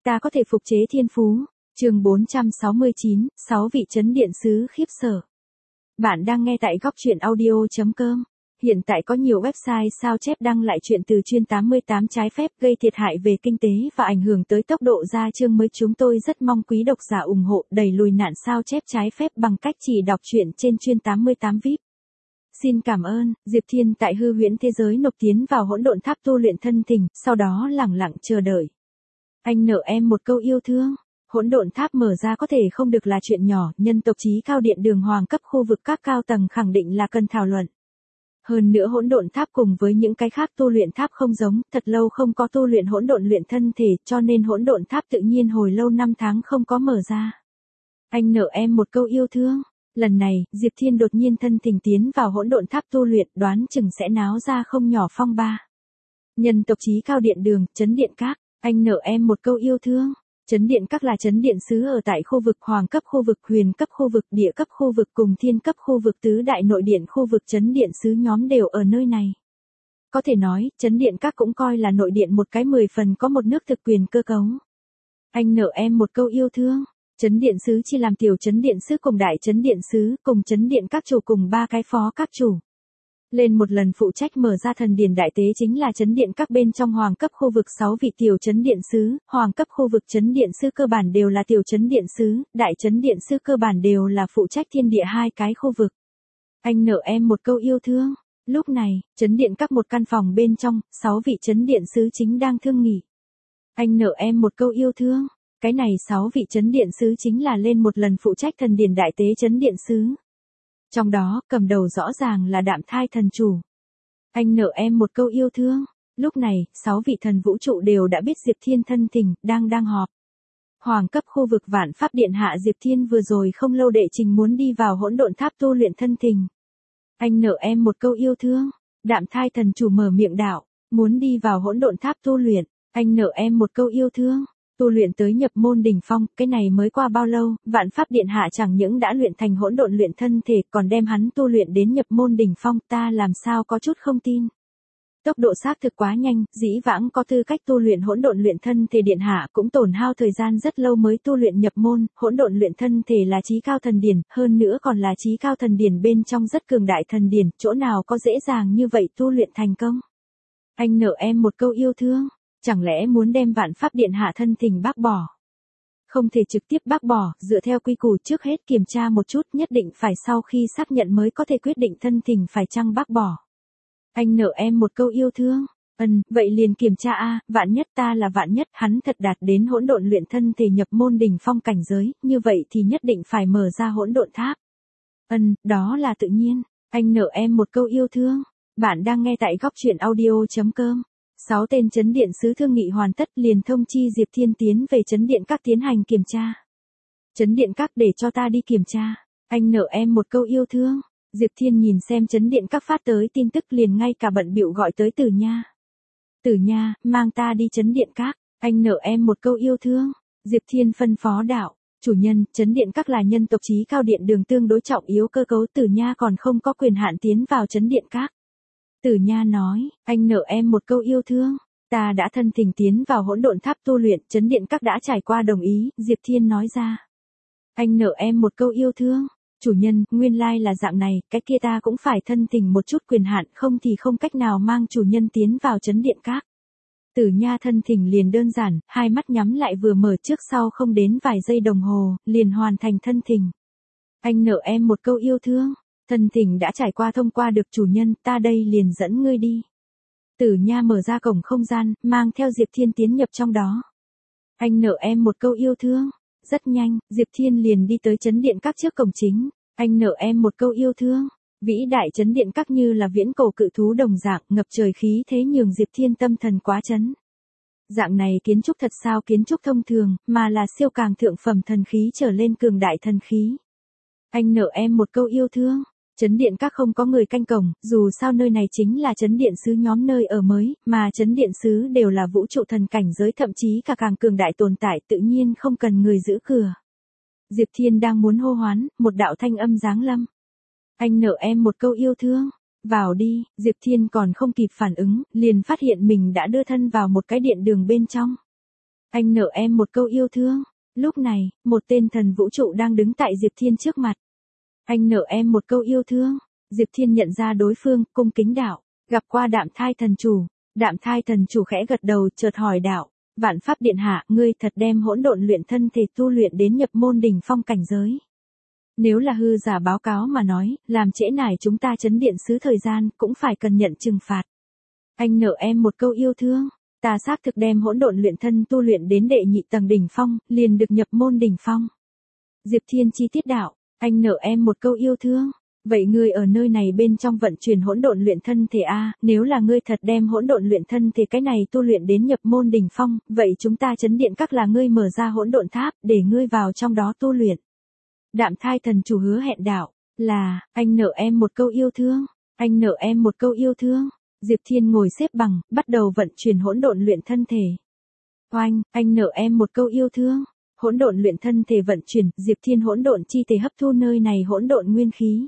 Ta có thể phục chế thiên phú. Chương 469, 6 vị chấn điện sứ khiếp sợ. Bạn đang nghe tại góc truyện audio.com. Hiện tại có nhiều website sao chép đăng lại chuyện từ chuyên 88 trái phép gây thiệt hại về kinh tế và ảnh hưởng tới tốc độ ra chương mới. Chúng tôi rất mong quý độc giả ủng hộ đẩy lùi nạn sao chép trái phép bằng cách chỉ đọc truyện trên chuyên 88 VIP. Xin cảm ơn. Diệp Thiên tại hư huyễn thế giới nộp tiến vào hỗn độn tháp tu luyện thân thình, sau đó lẳng lặng chờ đợi. Anh nợ em một câu yêu thương. Hỗn độn tháp mở ra có thể không được là chuyện nhỏ, nhân tộc chí cao điện đường hoàng cấp khu vực các cao tầng khẳng định là cần thảo luận. Hơn nữa hỗn độn tháp cùng với những cái khác tu luyện tháp không giống, thật lâu không có tu luyện hỗn độn luyện thân thể, cho nên hỗn độn tháp tự nhiên hồi lâu 5 tháng không có mở ra. Anh nợ em một câu yêu thương. Lần này, Diệp Thiên đột nhiên thân thình tiến vào hỗn độn tháp tu luyện, đoán chừng sẽ náo ra không nhỏ phong ba. Nhân tộc chí cao điện đường, chấn điện các, anh nợ em một câu yêu thương. Chấn điện các là chấn điện sứ ở tại khu vực hoàng cấp khu vực, huyền cấp khu vực, địa cấp khu vực cùng thiên cấp khu vực, tứ đại nội điện khu vực chấn điện sứ nhóm đều ở nơi này. Có thể nói, chấn điện các cũng coi là nội điện một cái 10 phần có một nước thực quyền cơ cấu. Anh nợ em một câu yêu thương. Chấn điện sứ chia làm tiểu chấn điện sứ cùng đại chấn điện sứ cùng chấn điện các chủ cùng 3 cái phó các chủ. Lên một lần phụ trách mở ra thần điển đại tế chính là chấn điện các bên trong hoàng cấp khu vực 6 vị tiểu chấn điện sứ, hoàng cấp khu vực chấn điện sứ cơ bản đều là tiểu chấn điện sứ, đại chấn điện sứ cơ bản đều là phụ trách thiên địa 2 cái khu vực. Anh nợ em một câu yêu thương. Lúc này, chấn điện các một căn phòng bên trong, 6 vị chấn điện sứ chính đang thương nghị. Anh nợ em một câu yêu thương. Cái này 6 vị chấn điện sứ chính là lên một lần phụ trách thần điển đại tế chấn điện sứ. Trong đó, cầm đầu rõ ràng là Đạm Thai thần chủ. Anh nợ em một câu yêu thương. Lúc này, 6 vị thần vũ trụ đều đã biết Diệp Thiên thân thình, đang họp. Hoàng cấp khu vực Vạn Pháp Điện hạ Diệp Thiên vừa rồi không lâu đệ trình muốn đi vào hỗn độn tháp tu luyện thân thình. Anh nợ em một câu yêu thương. Đạm Thai thần chủ mở miệng đạo, muốn đi vào hỗn độn tháp tu luyện. Anh nợ em một câu yêu thương. Tu luyện tới nhập môn đỉnh phong, cái này mới qua bao lâu, Vạn Pháp Điện hạ chẳng những đã luyện thành hỗn độn luyện thân thể, còn đem hắn tu luyện đến nhập môn đỉnh phong, ta làm sao có chút không tin. Tốc độ xác thực quá nhanh, dĩ vãng có tư cách tu luyện hỗn độn luyện thân thể điện hạ cũng tổn hao thời gian rất lâu mới tu luyện nhập môn, hỗn độn luyện thân thể là chí cao thần điển, hơn nữa còn là chí cao thần điển bên trong rất cường đại thần điển, chỗ nào có dễ dàng như vậy tu luyện thành công. Anh nợ em một câu yêu thương. Chẳng lẽ muốn đem Vạn Pháp Điện hạ thân thình bác bỏ? Không thể trực tiếp bác bỏ, dựa theo quy củ trước hết kiểm tra một chút, nhất định phải sau khi xác nhận mới có thể quyết định thân thình phải chăng bác bỏ. Anh nợ em một câu yêu thương. Vậy liền kiểm tra a, vạn nhất ta là vạn nhất, hắn thật đạt đến hỗn độn luyện thân thể nhập môn đỉnh phong cảnh giới, như vậy thì nhất định phải mở ra hỗn độn tháp. Đó là tự nhiên. Anh nợ em một câu yêu thương. Bạn đang nghe tại góc truyện audio.com. 6 tên chấn điện sứ thương nghị hoàn tất liền thông chi Diệp Thiên tiến về chấn điện các tiến hành kiểm tra. Chấn điện các để cho ta đi kiểm tra. Anh nợ em một câu yêu thương. Diệp Thiên nhìn xem chấn điện các phát tới tin tức liền ngay cả bận bịu gọi tới Tử Nha. Tử Nha, mang ta đi chấn điện các. Anh nợ em một câu yêu thương. Diệp Thiên phân phó đạo. Chủ nhân, chấn điện các là nhân tộc chí cao điện đường tương đối trọng yếu cơ cấu, Tử Nha còn không có quyền hạn tiến vào chấn điện các. Tử Nha nói, anh nợ em một câu yêu thương. Ta đã thân thình tiến vào hỗn độn tháp tu luyện, chấn điện các đã trải qua đồng ý, Diệp Thiên nói ra. Anh nợ em một câu yêu thương. Chủ nhân, nguyên lai là dạng này, cái kia ta cũng phải thân thình một chút quyền hạn, không thì không cách nào mang chủ nhân tiến vào chấn điện các. Tử Nha thân thình liền đơn giản, hai mắt nhắm lại vừa mở trước sau không đến vài giây đồng hồ, liền hoàn thành thân thình. Anh nợ em một câu yêu thương. Thân thình đã trải qua thông qua được chủ nhân, ta đây liền dẫn ngươi đi. Tử Nha mở ra cổng không gian, mang theo Diệp Thiên tiến nhập trong đó. Anh nợ em một câu yêu thương. Rất nhanh, Diệp Thiên liền đi tới chấn điện các trước cổng chính. Anh nợ em một câu yêu thương. Vĩ đại chấn điện các như là viễn cổ cự thú đồng dạng, ngập trời khí thế nhường Diệp Thiên tâm thần quá chấn. Dạng này kiến trúc thật sao kiến trúc thông thường, mà là siêu càng thượng phẩm thần khí trở lên cường đại thần khí. Anh nợ em một câu yêu thương. Chấn điện các không có người canh cổng, dù sao nơi này chính là chấn điện sứ nhóm nơi ở mới, mà chấn điện sứ đều là vũ trụ thần cảnh giới thậm chí cả càng cường đại tồn tại tự nhiên không cần người giữ cửa. Diệp Thiên đang muốn hô hoán, một đạo thanh âm giáng lâm. Anh nợ em một câu yêu thương. Vào đi, Diệp Thiên còn không kịp phản ứng, liền phát hiện mình đã đưa thân vào một cái điện đường bên trong. Anh nợ em một câu yêu thương. Lúc này, một tên thần vũ trụ đang đứng tại Diệp Thiên trước mặt. Anh nợ em một câu yêu thương. Diệp Thiên nhận ra đối phương, cung kính đạo. Gặp qua Đạm Thai thần chủ. Đạm Thai thần chủ khẽ gật đầu, chợt hỏi đạo. Vạn Pháp Điện Hạ, ngươi thật đem hỗn độn luyện thân thể tu luyện đến nhập môn đỉnh phong cảnh giới. Nếu là hư giả báo cáo mà nói, làm trễ nải chúng ta chấn điện sứ thời gian, cũng phải cần nhận trừng phạt. Anh nợ em một câu yêu thương. Ta xác thực đem hỗn độn luyện thân tu luyện đến đệ nhị tầng đỉnh phong, liền được nhập môn đỉnh phong. Diệp Thiên chi tiết đạo. Anh nợ em một câu yêu thương. Vậy ngươi ở nơi này bên trong vận chuyển hỗn độn luyện thân thể a, nếu là ngươi thật đem hỗn độn luyện thân thể cái này tu luyện đến nhập môn đỉnh phong, vậy chúng ta chấn điện các là ngươi mở ra hỗn độn tháp, để ngươi vào trong đó tu luyện. Đạm Thai thần chủ hứa hẹn đạo, là, anh nợ em một câu yêu thương, anh nợ em một câu yêu thương. Diệp Thiên ngồi xếp bằng, bắt đầu vận chuyển hỗn độn luyện thân thể. Oanh, anh nợ em một câu yêu thương. Hỗn độn luyện thân thể vận chuyển, Diệp Thiên hỗn độn chi thể hấp thu nơi này hỗn độn nguyên khí.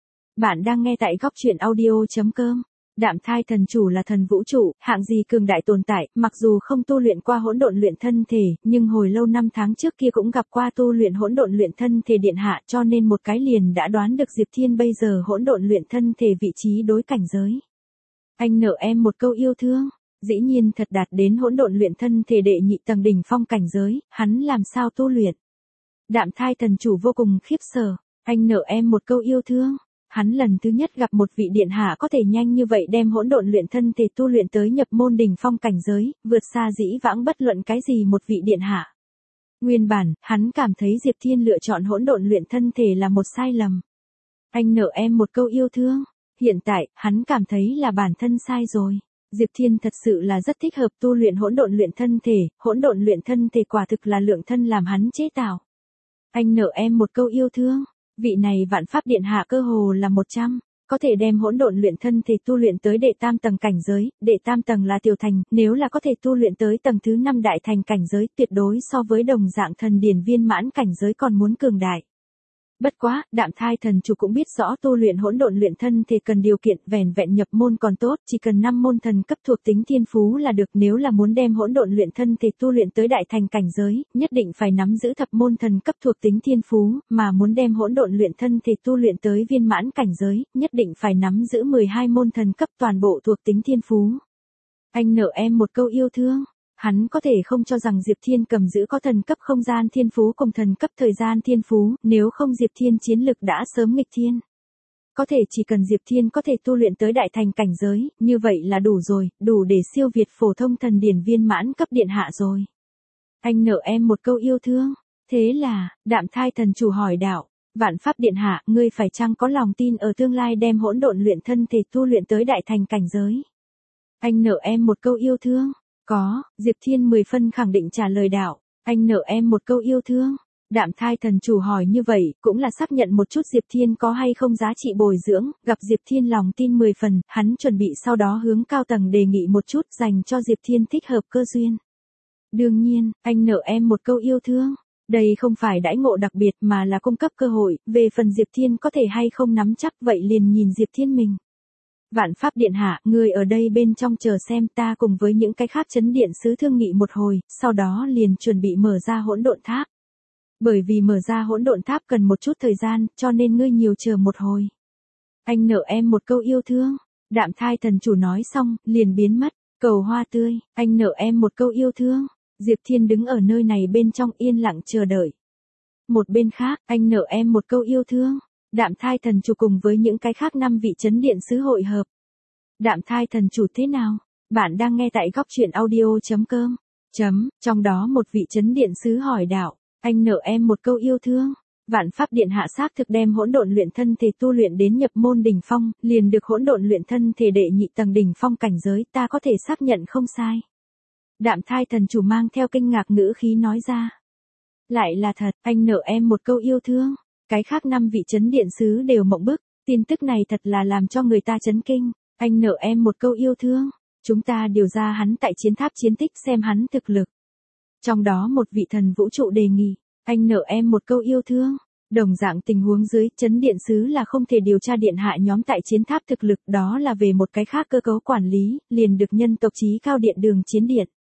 Bạn đang nghe tại góc truyện audio.com. Đạm Thai thần chủ là thần vũ trụ, hạng gì cường đại tồn tại, mặc dù không tu luyện qua hỗn độn luyện thân thể, nhưng hồi lâu năm tháng trước kia cũng gặp qua tu luyện hỗn độn luyện thân thể điện hạ, cho nên một cái liền đã đoán được Diệp Thiên bây giờ hỗn độn luyện thân thể vị trí đối cảnh giới. Anh nợ em một câu yêu thương. Dĩ nhiên thật đạt đến hỗn độn luyện thân thể đệ nhị tầng đỉnh phong cảnh giới, hắn làm sao tu luyện? Đạm Thai thần chủ vô cùng khiếp sợ. Anh nợ em một câu yêu thương. Hắn lần thứ nhất gặp một vị điện hạ có thể nhanh như vậy đem hỗn độn luyện thân thể tu luyện tới nhập môn đỉnh phong cảnh giới, vượt xa dĩ vãng bất luận cái gì một vị điện hạ. Nguyên bản, hắn cảm thấy Diệp Thiên lựa chọn hỗn độn luyện thân thể là một sai lầm. Anh nợ em một câu yêu thương. Hiện tại, hắn cảm thấy là bản thân sai rồi. Diệp Thiên thật sự là rất thích hợp tu luyện hỗn độn luyện thân thể, hỗn độn luyện thân thể quả thực là lượng thân làm hắn chế tạo. Anh nợ em một câu yêu thương. Vị này Vạn Pháp Điện Hạ cơ hồ là 100, có thể đem hỗn độn luyện thân thể tu luyện tới đệ tam tầng cảnh giới, đệ tam tầng là tiểu thành, nếu là có thể tu luyện tới tầng thứ 5 đại thành cảnh giới, tuyệt đối so với đồng dạng thần điển viên mãn cảnh giới còn muốn cường đại. Bất quá, Đạm Thai thần chủ cũng biết rõ tu luyện hỗn độn luyện thân thể cần điều kiện, vẻn vẹn nhập môn còn tốt, chỉ cần 5 môn thần cấp thuộc tính thiên phú là được, nếu là muốn đem hỗn độn luyện thân thể tu luyện tới đại thành cảnh giới, nhất định phải nắm giữ thập môn thần cấp thuộc tính thiên phú, mà muốn đem hỗn độn luyện thân thể tu luyện tới viên mãn cảnh giới, nhất định phải nắm giữ 12 môn thần cấp toàn bộ thuộc tính thiên phú. Anh nợ em một câu yêu thương. Hắn có thể không cho rằng Diệp Thiên cầm giữ có thần cấp không gian thiên phú cùng thần cấp thời gian thiên phú, nếu không Diệp Thiên chiến lực đã sớm nghịch thiên. Có thể chỉ cần Diệp Thiên có thể tu luyện tới đại thành cảnh giới, như vậy là đủ rồi, đủ để siêu việt phổ thông thần điển viên mãn cấp điện hạ rồi. Anh nợ em một câu yêu thương. Thế là, Đạm Thai thần chủ hỏi đạo, Vạn Pháp Điện Hạ, ngươi phải chăng có lòng tin ở tương lai đem hỗn độn luyện thân thể tu luyện tới đại thành cảnh giới? Anh nợ em một câu yêu thương. Có, Diệp Thiên 10 phân khẳng định trả lời đạo, anh nợ em một câu yêu thương. Đạm Thai thần chủ hỏi như vậy, cũng là xác nhận một chút Diệp Thiên có hay không giá trị bồi dưỡng, gặp Diệp Thiên lòng tin 10 phần, hắn chuẩn bị sau đó hướng cao tầng đề nghị một chút dành cho Diệp Thiên thích hợp cơ duyên. Đương nhiên, anh nợ em một câu yêu thương. Đây không phải đãi ngộ đặc biệt mà là cung cấp cơ hội, về phần Diệp Thiên có thể hay không nắm chắc vậy liền nhìn Diệp Thiên mình. Vạn Pháp Điện Hạ, người ở đây bên trong chờ xem, ta cùng với những cái khác chấn điện sứ thương nghị một hồi, sau đó liền chuẩn bị mở ra hỗn độn tháp. Bởi vì mở ra hỗn độn tháp cần một chút thời gian, cho nên ngươi nhiều chờ một hồi. Anh nợ em một câu yêu thương. Đạm Thai thần chủ nói xong, liền biến mất. Cầu hoa tươi, anh nợ em một câu yêu thương. Diệp Thiên đứng ở nơi này bên trong yên lặng chờ đợi. Một bên khác, anh nợ em một câu yêu thương. Đạm Thai thần chủ cùng với những cái khác 5 vị chấn điện sứ hội hợp. Đạm Thai thần chủ thế nào? Bạn đang nghe tại góc truyện audio.com. Trong đó một vị chấn điện sứ hỏi đạo, anh nợ em một câu yêu thương. Vạn Pháp Điện Hạ xác thực đem hỗn độn luyện thân thể tu luyện đến nhập môn đỉnh phong, liền được hỗn độn luyện thân thể đệ nhị tầng đỉnh phong cảnh giới, ta có thể xác nhận không sai. Đạm Thai thần chủ mang theo kinh ngạc ngữ khí nói ra. Lại là thật, anh nợ em một câu yêu thương. Cái khác 5 vị chấn điện sứ đều mộng bức, tin tức này thật là làm cho người ta chấn kinh. Anh nợ em một câu yêu thương. Chúng ta điều ra hắn tại chiến tháp chiến tích xem hắn thực lực. Trong đó một vị thần vũ trụ đề nghị, anh nợ em một câu yêu thương. Đồng dạng tình huống dưới, chấn điện sứ là không thể điều tra điện hạ nhóm tại chiến tháp thực lực, đó là về một cái khác cơ cấu quản lý, liền được nhân tộc chí cao điện đường chiến điện.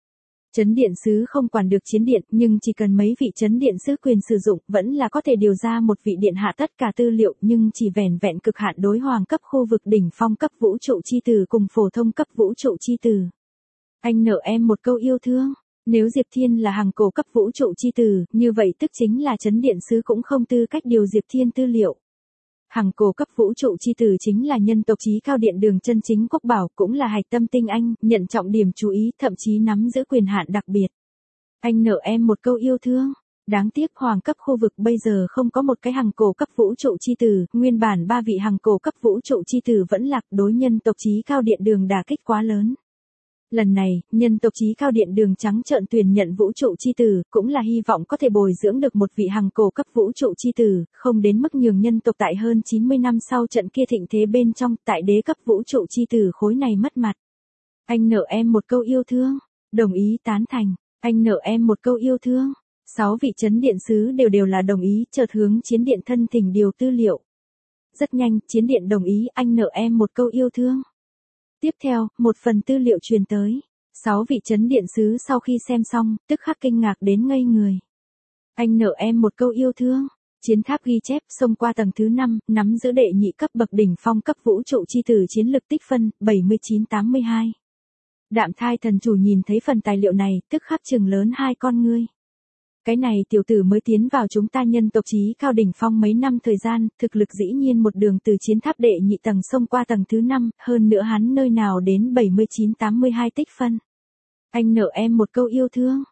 Chấn điện sứ không quản được chiến điện, nhưng chỉ cần mấy vị chấn điện sứ quyền sử dụng, vẫn là có thể điều ra một vị điện hạ tất cả tư liệu, nhưng chỉ vẻn vẹn cực hạn đối hoàng cấp khu vực đỉnh phong cấp vũ trụ chi tử cùng phổ thông cấp vũ trụ chi tử. Anh nợ em một câu yêu thương. Nếu Diệp Thiên là hàng cổ cấp vũ trụ chi tử, như vậy tức chính là chấn điện sứ cũng không tư cách điều Diệp Thiên tư liệu. Hàng cổ cấp vũ trụ chi tử chính là nhân tộc chí cao điện đường chân chính quốc bảo, cũng là hạch tâm tinh anh, nhận trọng điểm chú ý, thậm chí nắm giữ quyền hạn đặc biệt. Anh nợ em một câu yêu thương. Đáng tiếc hoàng cấp khu vực bây giờ không có một cái hàng cổ cấp vũ trụ chi tử, nguyên bản 3 vị hàng cổ cấp vũ trụ chi tử vẫn lạc, đối nhân tộc chí cao điện đường đả kích quá lớn. Lần này, nhân tộc chí cao điện đường trắng trợn tuyển nhận vũ trụ chi tử, cũng là hy vọng có thể bồi dưỡng được một vị hàng cổ cấp vũ trụ chi tử, không đến mức nhường nhân tộc tại hơn 90 năm sau trận kia thịnh thế bên trong, tại đế cấp vũ trụ chi tử khối này mất mặt. Anh nợ em một câu yêu thương. Đồng ý tán thành. Anh nợ em một câu yêu thương. 6 vị chấn điện sứ đều là đồng ý, chợt hướng chiến điện thân thỉnh điều tư liệu. Rất nhanh, chiến điện đồng ý, anh nợ em một câu yêu thương. Tiếp theo, một phần tư liệu truyền tới. 6 vị chấn điện sứ sau khi xem xong, tức khắc kinh ngạc đến ngây người. Anh nợ em một câu yêu thương. Chiến tháp ghi chép, xông qua tầng thứ 5, nắm giữ đệ nhị cấp bậc đỉnh phong cấp vũ trụ chi tử chiến lực tích phân, 79-82. Đạm Thai thần chủ nhìn thấy phần tài liệu này, tức khắc trừng lớn hai con ngươi. Cái này tiểu tử mới tiến vào chúng ta nhân tộc chí cao đỉnh phong mấy năm thời gian, thực lực dĩ nhiên một đường từ chiến tháp đệ nhị tầng xông qua tầng thứ 5, hơn nữa hắn nơi nào đến 79-82 tích phân. Anh nợ em một câu yêu thương.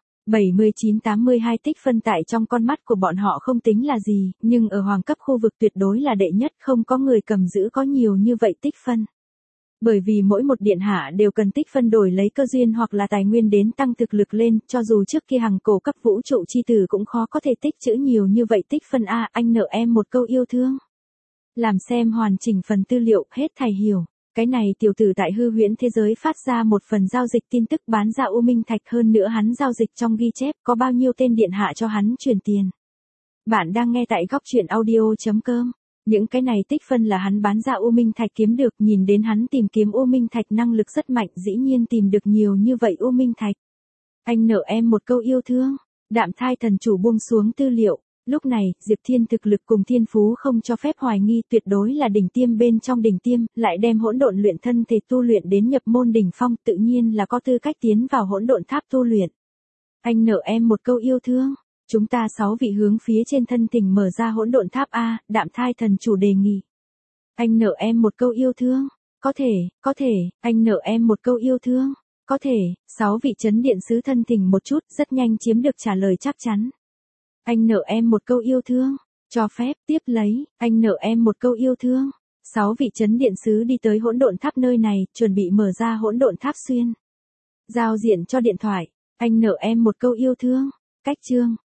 79-82 tích phân tại trong con mắt của bọn họ không tính là gì, nhưng ở hoàng cấp khu vực tuyệt đối là đệ nhất, không có người cầm giữ có nhiều như vậy tích phân. Bởi vì mỗi một điện hạ đều cần tích phân đổi lấy cơ duyên hoặc là tài nguyên đến tăng thực lực lên, cho dù trước kia hàng cổ cấp vũ trụ chi tử cũng khó có thể tích trữ nhiều như vậy tích phân a. Anh nợ em một câu yêu thương. Làm xem hoàn chỉnh phần tư liệu, hết thầy hiểu. Cái này tiểu tử tại hư huyễn thế giới phát ra một phần giao dịch tin tức bán ra U Minh Thạch, hơn nữa hắn giao dịch trong ghi chép có bao nhiêu tên điện hạ cho hắn chuyển tiền. Bạn đang nghe tại góc truyện audio.com. Những cái này tích phân là hắn bán ra U Minh Thạch kiếm được, nhìn đến hắn tìm kiếm U Minh Thạch năng lực rất mạnh, dĩ nhiên tìm được nhiều như vậy U Minh Thạch. Anh nợ em một câu yêu thương. Đạm Thai thần chủ buông xuống tư liệu. Lúc này, Diệp Thiên thực lực cùng thiên phú không cho phép hoài nghi, tuyệt đối là đỉnh tiêm bên trong đỉnh tiêm, lại đem hỗn độn luyện thân thể tu luyện đến nhập môn đỉnh phong, tự nhiên là có tư cách tiến vào hỗn độn tháp tu luyện. Anh nợ em một câu yêu thương. Chúng ta 6 vị hướng phía trên thân thỉnh mở ra hỗn độn tháp a. Đạm Thai thần chủ đề nghị. Anh nợ em một câu yêu thương. Có thể, anh nợ em một câu yêu thương. Có thể. 6 vị chấn điện sứ thân thỉnh một chút, rất nhanh chiếm được trả lời chắc chắn. Anh nợ em một câu yêu thương. Cho phép, tiếp lấy, anh nợ em một câu yêu thương. 6 vị chấn điện sứ đi tới hỗn độn tháp nơi này, chuẩn bị mở ra hỗn độn tháp xuyên. Giao diện cho điện thoại. Anh nợ em một câu yêu thương. Cách chương.